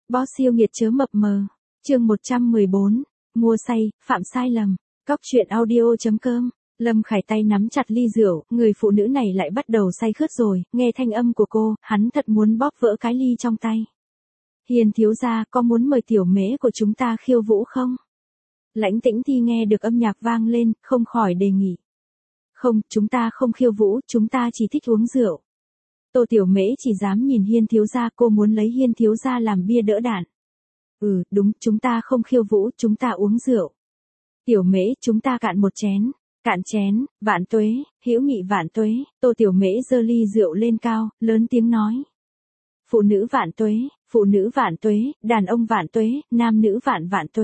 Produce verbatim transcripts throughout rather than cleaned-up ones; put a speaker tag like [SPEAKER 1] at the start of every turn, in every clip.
[SPEAKER 1] Boss siêu nghiệt chớ mập mờ. Chương một trăm mười bốn. Mua say, phạm sai lầm. Cóc truyện audio.com. Lâm Khải tay nắm chặt ly rượu, người phụ nữ này lại bắt đầu say khướt rồi, nghe thanh âm của cô, hắn thật muốn bóp vỡ cái ly trong tay. Hiền thiếu gia, có muốn mời tiểu mễ của chúng ta khiêu vũ không? Lãnh Tĩnh Thi nghe được âm nhạc vang lên, không khỏi đề nghị. Không, chúng ta không khiêu vũ, chúng ta chỉ thích uống rượu. Tô Tiểu Mễ chỉ dám nhìn Hiên thiếu gia, cô muốn lấy Hiên thiếu gia làm bia đỡ đạn. Ừ, đúng, chúng ta không khiêu vũ, chúng ta uống rượu. Tiểu Mễ, chúng ta cạn một chén. Cạn chén, vạn tuế, hữu nghị vạn tuế. Tô Tiểu Mễ giơ ly rượu lên cao, lớn tiếng nói. Phụ nữ vạn tuế, phụ nữ vạn tuế, đàn ông vạn tuế, nam nữ vạn vạn tuế.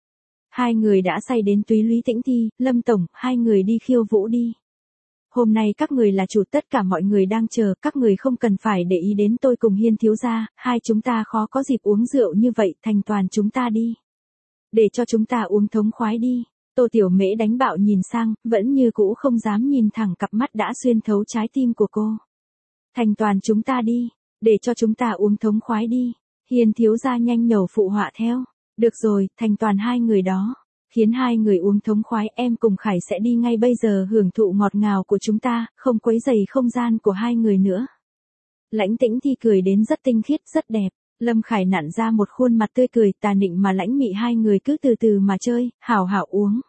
[SPEAKER 1] Hai người đã say đến túy Lý Tĩnh Thi, Lâm Tổng, hai người đi khiêu vũ đi. Hôm nay các người là chủ, tất cả mọi người đang chờ, các người không cần phải để ý đến tôi cùng Hiên thiếu gia, hai chúng ta khó có dịp uống rượu như vậy, thành toàn chúng ta đi. Để cho chúng ta uống thống khoái đi. Tô Tiểu Mễ đánh bạo nhìn sang, vẫn như cũ không dám nhìn thẳng cặp mắt đã xuyên thấu trái tim của cô. Thành toàn chúng ta đi, để cho chúng ta uống thống khoái đi. Hiên thiếu gia nhanh nhẩu phụ họa theo. Được rồi, thành toàn hai người đó. Khiến hai người uống thống khoái, em cùng Khải sẽ đi ngay bây giờ hưởng thụ ngọt ngào của chúng ta, không quấy rầy không gian của hai người nữa. Lãnh Tĩnh Thi cười đến rất tinh khiết, rất đẹp. Lâm Khải nặn ra một khuôn mặt tươi cười tà nịnh mà lãnh mị hai người cứ từ từ mà chơi, hảo hảo uống.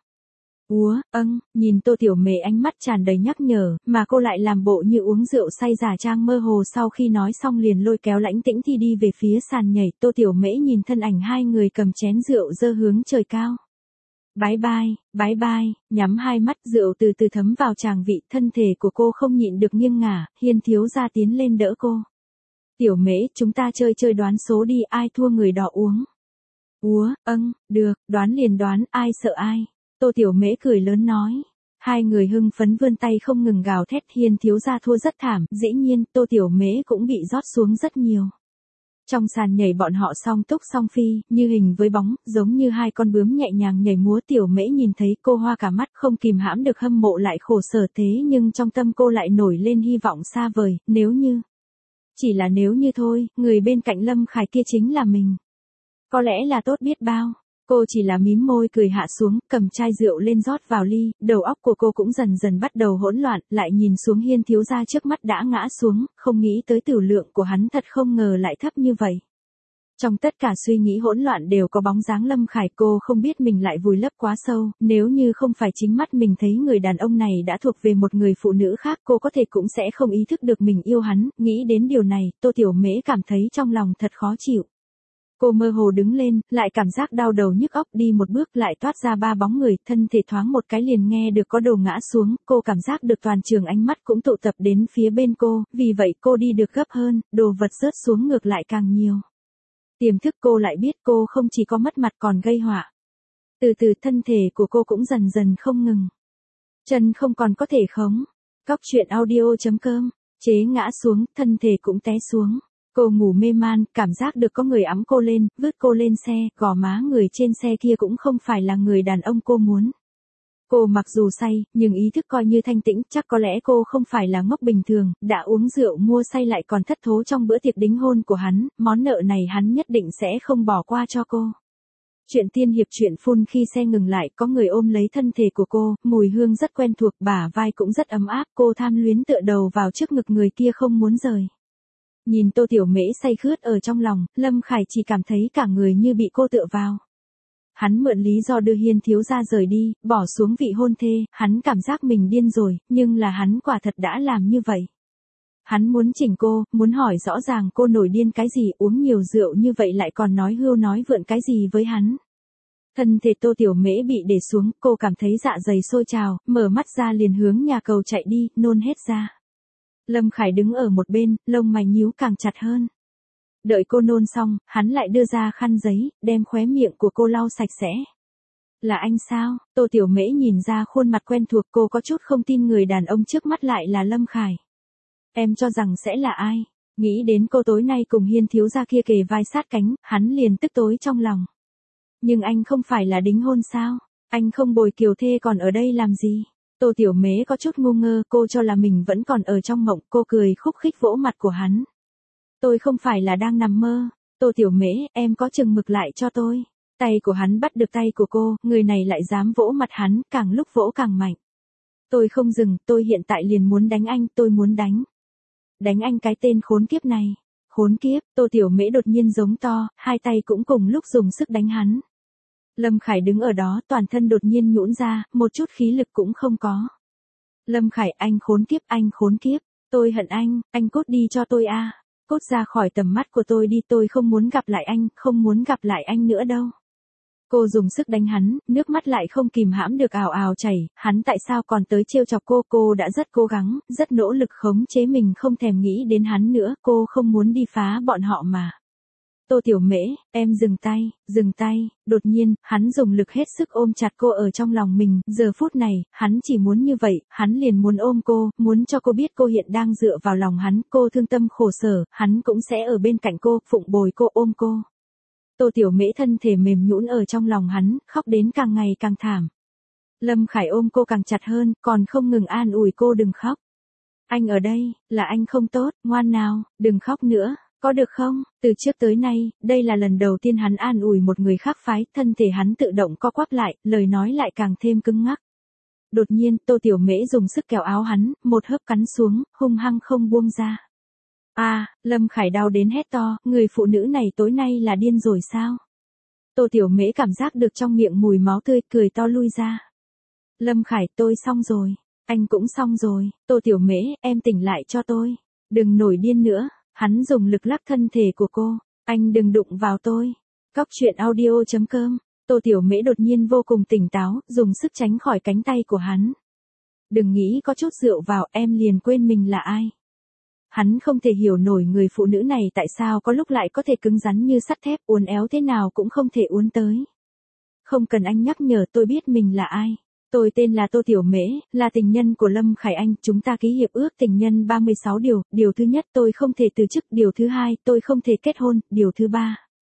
[SPEAKER 1] Úa, âng, nhìn Tô Tiểu Mễ ánh mắt tràn đầy nhắc nhở, mà cô lại làm bộ như uống rượu say giả trang mơ hồ, sau khi nói xong liền lôi kéo Lãnh Tĩnh Thi đi về phía sàn nhảy. Tô Tiểu Mễ nhìn thân ảnh hai người cầm chén rượu giơ hướng trời cao. Bái bai, bái bai, nhắm hai mắt, rượu từ từ thấm vào tràng vị, thân thể của cô không nhịn được nghiêng ngả, Hiên thiếu gia tiến lên đỡ cô. Tiểu Mễ, chúng ta chơi chơi đoán số đi, ai thua người đó uống. Úa, âng, được, đoán liền đoán, ai sợ ai. Tô Tiểu Mễ cười lớn nói. Hai người hưng phấn vươn tay không ngừng gào thét, Hiên thiếu gia thua rất thảm, dĩ nhiên, Tô Tiểu Mễ cũng bị rót xuống rất nhiều. Trong sàn nhảy bọn họ song túc song phi, như hình với bóng, giống như hai con bướm nhẹ nhàng nhảy múa. Tiểu Mễ nhìn thấy cô hoa cả mắt, không kìm hãm được hâm mộ lại khổ sở, thế nhưng trong tâm cô lại nổi lên hy vọng xa vời, nếu như. Chỉ là nếu như thôi, người bên cạnh Lâm Khải kia chính là mình. Có lẽ là tốt biết bao. Cô chỉ là mím môi cười hạ xuống, cầm chai rượu lên rót vào ly, đầu óc của cô cũng dần dần bắt đầu hỗn loạn, lại nhìn xuống Hiên thiếu gia trước mắt đã ngã xuống, không nghĩ tới tửu lượng của hắn thật không ngờ lại thấp như vậy. Trong tất cả suy nghĩ hỗn loạn đều có bóng dáng Lâm Khải, cô không biết mình lại vùi lấp quá sâu, nếu như không phải chính mắt mình thấy người đàn ông này đã thuộc về một người phụ nữ khác, cô có thể cũng sẽ không ý thức được mình yêu hắn. Nghĩ đến điều này, Tô Tiểu Mễ cảm thấy trong lòng thật khó chịu. Cô mơ hồ đứng lên, lại cảm giác đau đầu nhức óc, đi một bước lại toát ra ba bóng người, thân thể thoáng một cái liền nghe được có đồ ngã xuống, cô cảm giác được toàn trường ánh mắt cũng tụ tập đến phía bên cô, vì vậy cô đi được gấp hơn, đồ vật rớt xuống ngược lại càng nhiều. Tiềm thức cô lại biết cô không chỉ có mất mặt còn gây họa. Từ từ thân thể của cô cũng dần dần không ngừng. Chân không còn có thể khống. Cóc truyện audio.com, chế ngã xuống, thân thể cũng té xuống. Cô ngủ mê man, cảm giác được có người ẵm cô lên, vứt cô lên xe, gò má người trên xe kia cũng không phải là người đàn ông cô muốn. Cô mặc dù say, nhưng ý thức coi như thanh tĩnh, chắc có lẽ cô không phải là ngốc bình thường, đã uống rượu mua say lại còn thất thố trong bữa tiệc đính hôn của hắn, món nợ này hắn nhất định sẽ không bỏ qua cho cô. Chuyện tiên hiệp chuyện phun khi xe ngừng lại, có người ôm lấy thân thể của cô, mùi hương rất quen thuộc, bả vai cũng rất ấm áp, cô tham luyến tựa đầu vào trước ngực người kia không muốn rời. Nhìn Tô Tiểu Mễ say khướt ở trong lòng, Lâm Khải chỉ cảm thấy cả người như bị cô tựa vào. Hắn mượn lý do đưa Hiên thiếu gia rời đi, bỏ xuống vị hôn thê, hắn cảm giác mình điên rồi, nhưng là hắn quả thật đã làm như vậy. Hắn muốn chỉnh cô, muốn hỏi rõ ràng cô nổi điên cái gì, uống nhiều rượu như vậy lại còn nói hưu nói vượn cái gì với hắn. Thân thể Tô Tiểu Mễ bị để xuống, cô cảm thấy dạ dày sôi trào, mở mắt ra liền hướng nhà cầu chạy đi, nôn hết ra. Lâm Khải đứng ở một bên, lông mày nhíu càng chặt hơn. Đợi cô nôn xong, hắn lại đưa ra khăn giấy, đem khóe miệng của cô lau sạch sẽ. Là anh sao? Tô Tiểu Mễ nhìn ra khuôn mặt quen thuộc, cô có chút không tin người đàn ông trước mắt lại là Lâm Khải. Em cho rằng sẽ là ai? Nghĩ đến cô tối nay cùng Hiên thiếu gia kia kề vai sát cánh, hắn liền tức tối trong lòng. Nhưng anh không phải là đính hôn sao? Anh không bồi kiều thê còn ở đây làm gì? Tô Tiểu Mễ có chút ngu ngơ, cô cho là mình vẫn còn ở trong mộng, cô cười khúc khích vỗ mặt của hắn. Tôi không phải là đang nằm mơ. Tô Tiểu Mễ, em có chừng mực lại cho tôi. Tay của hắn bắt được tay của cô, người này lại dám vỗ mặt hắn, càng lúc vỗ càng mạnh. Tôi không dừng, tôi hiện tại liền muốn đánh anh, tôi muốn đánh. Đánh anh cái tên khốn kiếp này. Khốn kiếp, Tô Tiểu Mễ đột nhiên giống to, hai tay cũng cùng lúc dùng sức đánh hắn. Lâm Khải đứng ở đó, toàn thân đột nhiên nhũn ra, một chút khí lực cũng không có. Lâm Khải, anh khốn kiếp, anh khốn kiếp, tôi hận anh, anh cút đi cho tôi a. Cút ra khỏi tầm mắt của tôi đi, tôi không muốn gặp lại anh, không muốn gặp lại anh nữa đâu. Cô dùng sức đánh hắn, nước mắt lại không kìm hãm được ào ào chảy, hắn tại sao còn tới trêu chọc cô, cô đã rất cố gắng, rất nỗ lực khống chế mình không thèm nghĩ đến hắn nữa, cô không muốn đi phá bọn họ mà. Tô Tiểu Mễ, em dừng tay, dừng tay, đột nhiên, hắn dùng lực hết sức ôm chặt cô ở trong lòng mình, giờ phút này, hắn chỉ muốn như vậy, hắn liền muốn ôm cô, muốn cho cô biết cô hiện đang dựa vào lòng hắn, cô thương tâm khổ sở, hắn cũng sẽ ở bên cạnh cô, phụng bồi cô, ôm cô. Tô Tiểu Mễ thân thể mềm nhũn ở trong lòng hắn, khóc đến càng ngày càng thảm. Lâm Khải ôm cô càng chặt hơn, còn không ngừng an ủi cô đừng khóc. Anh ở đây, là anh không tốt, ngoan nào, đừng khóc nữa, có được không? Từ trước tới nay, đây là lần đầu tiên hắn an ủi một người khác phái, thân thể hắn tự động co quắp lại, lời nói lại càng thêm cứng ngắc. Đột nhiên, Tô Tiểu Mễ dùng sức kéo áo hắn, một hớp cắn xuống, hung hăng không buông ra. A, à, Lâm Khải đau đến hét to, người phụ nữ này tối nay là điên rồi sao? Tô Tiểu Mễ cảm giác được trong miệng mùi máu tươi, cười to lui ra. Lâm Khải, tôi xong rồi, anh cũng xong rồi, Tô Tiểu Mễ, em tỉnh lại cho tôi, đừng nổi điên nữa, hắn dùng lực lắc thân thể của cô, anh đừng đụng vào tôi. Cóc truyện audio chấm com, Tô Tiểu Mễ đột nhiên vô cùng tỉnh táo, dùng sức tránh khỏi cánh tay của hắn. Đừng nghĩ có chút rượu vào, em liền quên mình là ai. Hắn không thể hiểu nổi người phụ nữ này tại sao có lúc lại có thể cứng rắn như sắt thép, uốn éo thế nào cũng không thể uốn tới. Không cần anh nhắc nhở, tôi biết mình là ai. Tôi tên là Tô Tiểu Mễ, là tình nhân của Lâm Khải Anh, chúng ta ký hiệp ước tình nhân ba mươi sáu điều, điều thứ nhất tôi không thể từ chức, điều thứ hai tôi không thể kết hôn, điều thứ ba.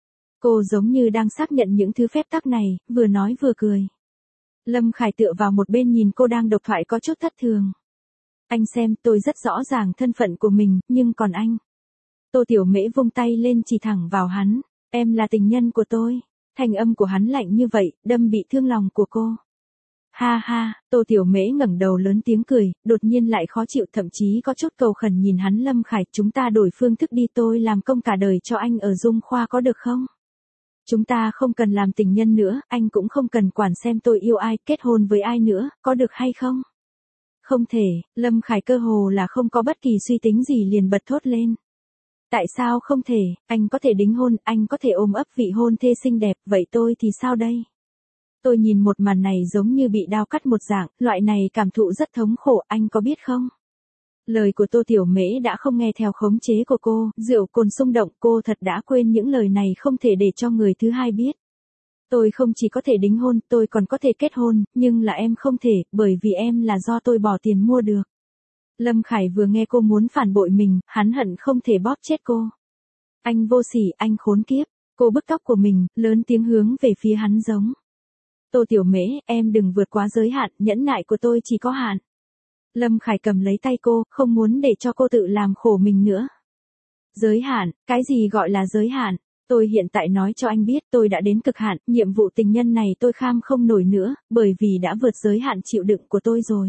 [SPEAKER 1] Cô giống như đang xác nhận những thứ phép tắc này, vừa nói vừa cười. Lâm Khải tựa vào một bên nhìn cô đang độc thoại có chút thất thường. Anh xem, tôi rất rõ ràng thân phận của mình, nhưng còn anh. Tô Tiểu Mễ vung tay lên chỉ thẳng vào hắn, em là tình nhân của tôi. Thanh âm của hắn lạnh như vậy, đâm bị thương lòng của cô. Ha ha, Tô Tiểu Mễ ngẩng đầu lớn tiếng cười, đột nhiên lại khó chịu, thậm chí có chút cầu khẩn nhìn hắn. Lâm Khải, chúng ta đổi phương thức đi, tôi làm công cả đời cho anh ở Dung Khoa có được không? Chúng ta không cần làm tình nhân nữa, anh cũng không cần quản xem tôi yêu ai, kết hôn với ai nữa, có được hay không? Không thể, Lâm Khải cơ hồ là không có bất kỳ suy tính gì liền bật thốt lên. Tại sao không thể, anh có thể đính hôn, anh có thể ôm ấp vị hôn thê xinh đẹp, vậy tôi thì sao đây? Tôi nhìn một màn này giống như bị đao cắt một dạng, loại này cảm thụ rất thống khổ, anh có biết không? Lời của Tô Tiểu Mễ đã không nghe theo khống chế của cô, rượu cồn xung động, cô thật đã quên những lời này không thể để cho người thứ hai biết. Tôi không chỉ có thể đính hôn, tôi còn có thể kết hôn, nhưng là em không thể, bởi vì em là do tôi bỏ tiền mua được. Lâm Khải vừa nghe cô muốn phản bội mình, hắn hận không thể bóp chết cô. Anh vô sỉ, anh khốn kiếp, cô bứt tóc của mình, lớn tiếng hướng về phía hắn giống. Tô Tiểu Mễ, em đừng vượt quá giới hạn, nhẫn nại của tôi chỉ có hạn. Lâm Khải cầm lấy tay cô, không muốn để cho cô tự làm khổ mình nữa. Giới hạn, cái gì gọi là giới hạn? Tôi hiện tại nói cho anh biết tôi đã đến cực hạn, nhiệm vụ tình nhân này tôi kham không nổi nữa, bởi vì đã vượt giới hạn chịu đựng của tôi rồi.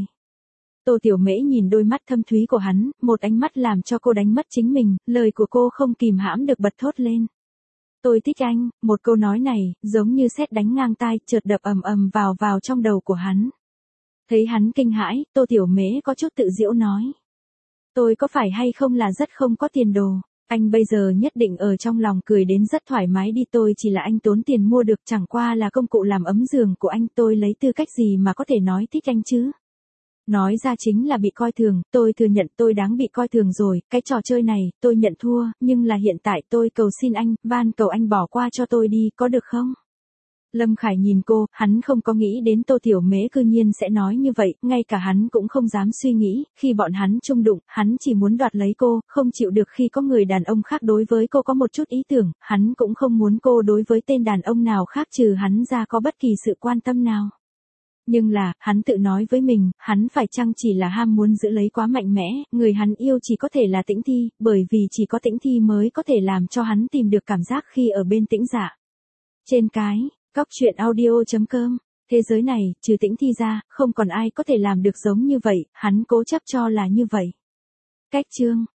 [SPEAKER 1] Tô Tiểu Mễ nhìn đôi mắt thâm thúy của hắn, một ánh mắt làm cho cô đánh mất chính mình, lời của cô không kìm hãm được bật thốt lên. Tôi thích anh, một câu nói này, giống như sét đánh ngang tai, chợt đập ầm ầm vào vào trong đầu của hắn. Thấy hắn kinh hãi, Tô Tiểu Mễ có chút tự giễu nói. Tôi có phải hay không là rất không có tiền đồ? Anh bây giờ nhất định ở trong lòng cười đến rất thoải mái đi, tôi chỉ là anh tốn tiền mua được, chẳng qua là công cụ làm ấm giường của anh, tôi lấy tư cách gì mà có thể nói thích anh chứ? Nói ra chính là bị coi thường, tôi thừa nhận tôi đáng bị coi thường rồi, cái trò chơi này, tôi nhận thua, nhưng là hiện tại tôi cầu xin anh, van cầu anh bỏ qua cho tôi đi, có được không? Lâm Khải nhìn cô, hắn không có nghĩ đến Tô Tiểu Mễ cư nhiên sẽ nói như vậy, ngay cả hắn cũng không dám suy nghĩ, khi bọn hắn chung đụng, hắn chỉ muốn đoạt lấy cô, không chịu được khi có người đàn ông khác đối với cô có một chút ý tưởng, hắn cũng không muốn cô đối với tên đàn ông nào khác trừ hắn ra có bất kỳ sự quan tâm nào. Nhưng là, hắn tự nói với mình, hắn phải chăng chỉ là ham muốn giữ lấy quá mạnh mẽ, người hắn yêu chỉ có thể là Tĩnh Thi, bởi vì chỉ có Tĩnh Thi mới có thể làm cho hắn tìm được cảm giác khi ở bên Tĩnh Dạ. Trên cái, góc truyện audio.com, thế giới này, trừ Tĩnh Thi ra, không còn ai có thể làm được giống như vậy, hắn cố chấp cho là như vậy. Cách chương